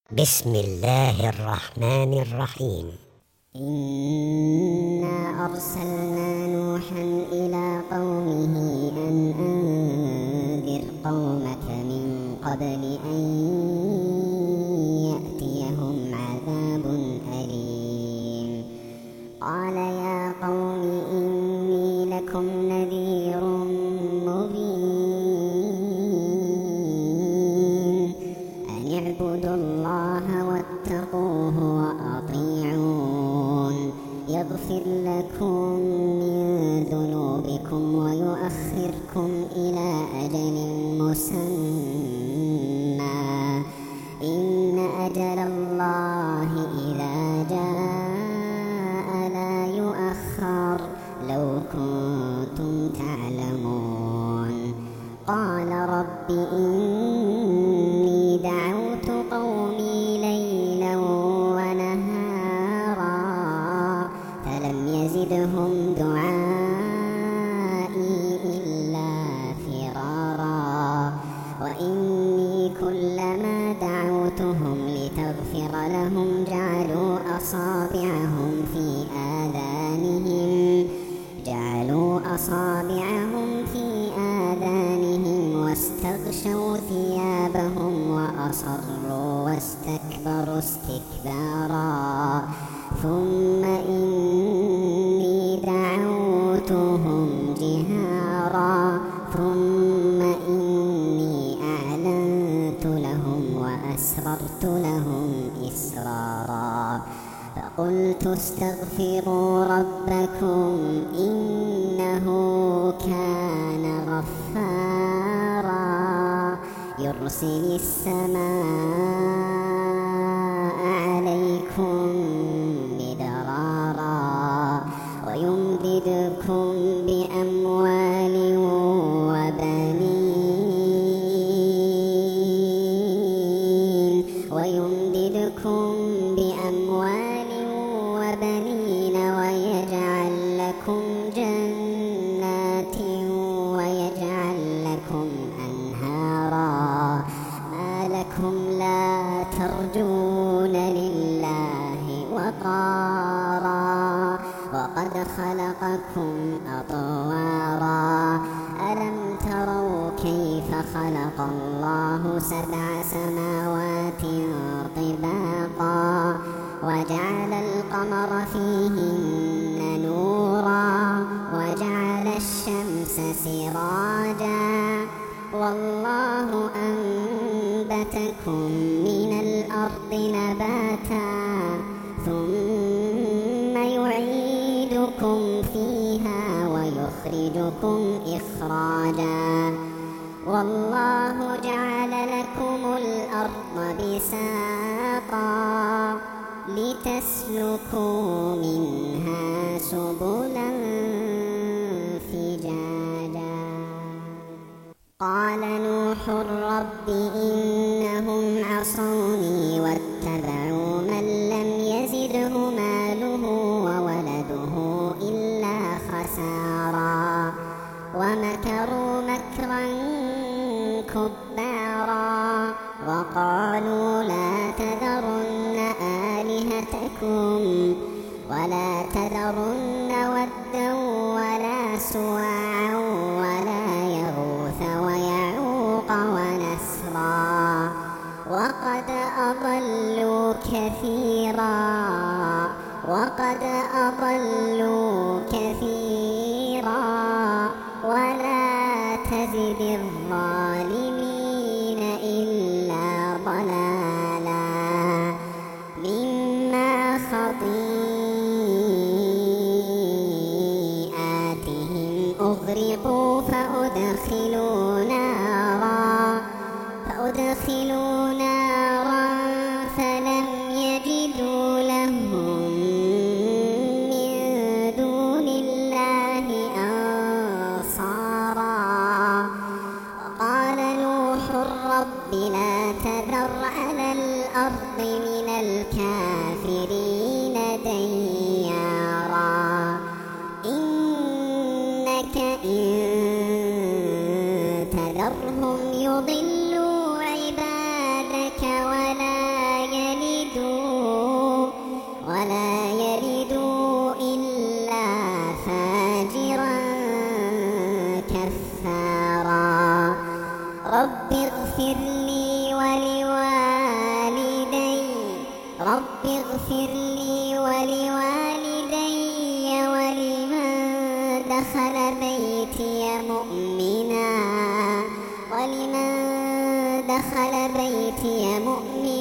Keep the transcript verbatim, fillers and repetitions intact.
بسم الله الرحمن الرحيم. إنا أرسلنا نوحا إلى قومه أن أنذر قومك من قبل أن يأتيهم عذاب أليم. قال يا قوم إني لكم نذير مبين أن اعبدوا الله واتقوه وأطيعون يغفر لكم من ذنوبكم ويؤخركم إلى أجل مسمى إن أجل الله إذا جاء لا يؤخر لو كنتم تعلمون. قال رب إني دعوت قومي ليلا ونهارا فلم يزدهم دعائي إلا فرارا وإني كلما دعوتهم لتغفر لهم جعلوا أصابعهم في آذانهم جعلوا أصابعهم في آذانهم واستغشوا ثيابهم وأصروا واستكبروا استكبارا ثم إني دعوتهم جهارا ثم إني أعلنت لهم وأسررت لهم إسرارا فقلت استغفروا ربكم إنه كان غفارا يرسل السماء عليكم مدرارا ويمددكم بأموال وبنين ويمددكم بأموال وبنين ويجعل لكم جنات ويجعل لكم أنهارا ما لكم لا ترجون لله وقارا وقد خلقكم أطوارا ألم تروا كيف خلق الله سبع سماوات طباقا وجعل القمر فيهن نورا وجعل الشمس سراجا والله أنبتكم من الأرض نباتا ثم يعيدكم فيها ويخرجكم إخراجا والله جعل لكم الأرض بساطا لتسلكوا منها سبلا فجاجا. قال نوح رب إنهم عصوني واتبعوا من لم يزده ماله وولده إلا خسارا ومكروا مكرا كبارا وقالوا لا تذرن آلهتكم ولا تذرن ودا ولا سواعا ولا يغوث ويعوق ونسرا وقد أضلوا كثيرا وقد أضلوا كثيرا ولا تزد الظالمين إلا ضلالا مما خطيئاتهم أغرقوا فأدخلوا نارا فأدخلوا نارا فلم يجدوا لهم من دون الله أنصارا وقال نوح رب لا تذر على الأرض من الكافرين ديارا إنك إن تذرهم يضلوا عبادك ولا رب اغفر لي ولوالدي رب اغفر لي ولوالدي ولمن دخل بيتي مؤمنا ولمن دخل بيتي مؤمنا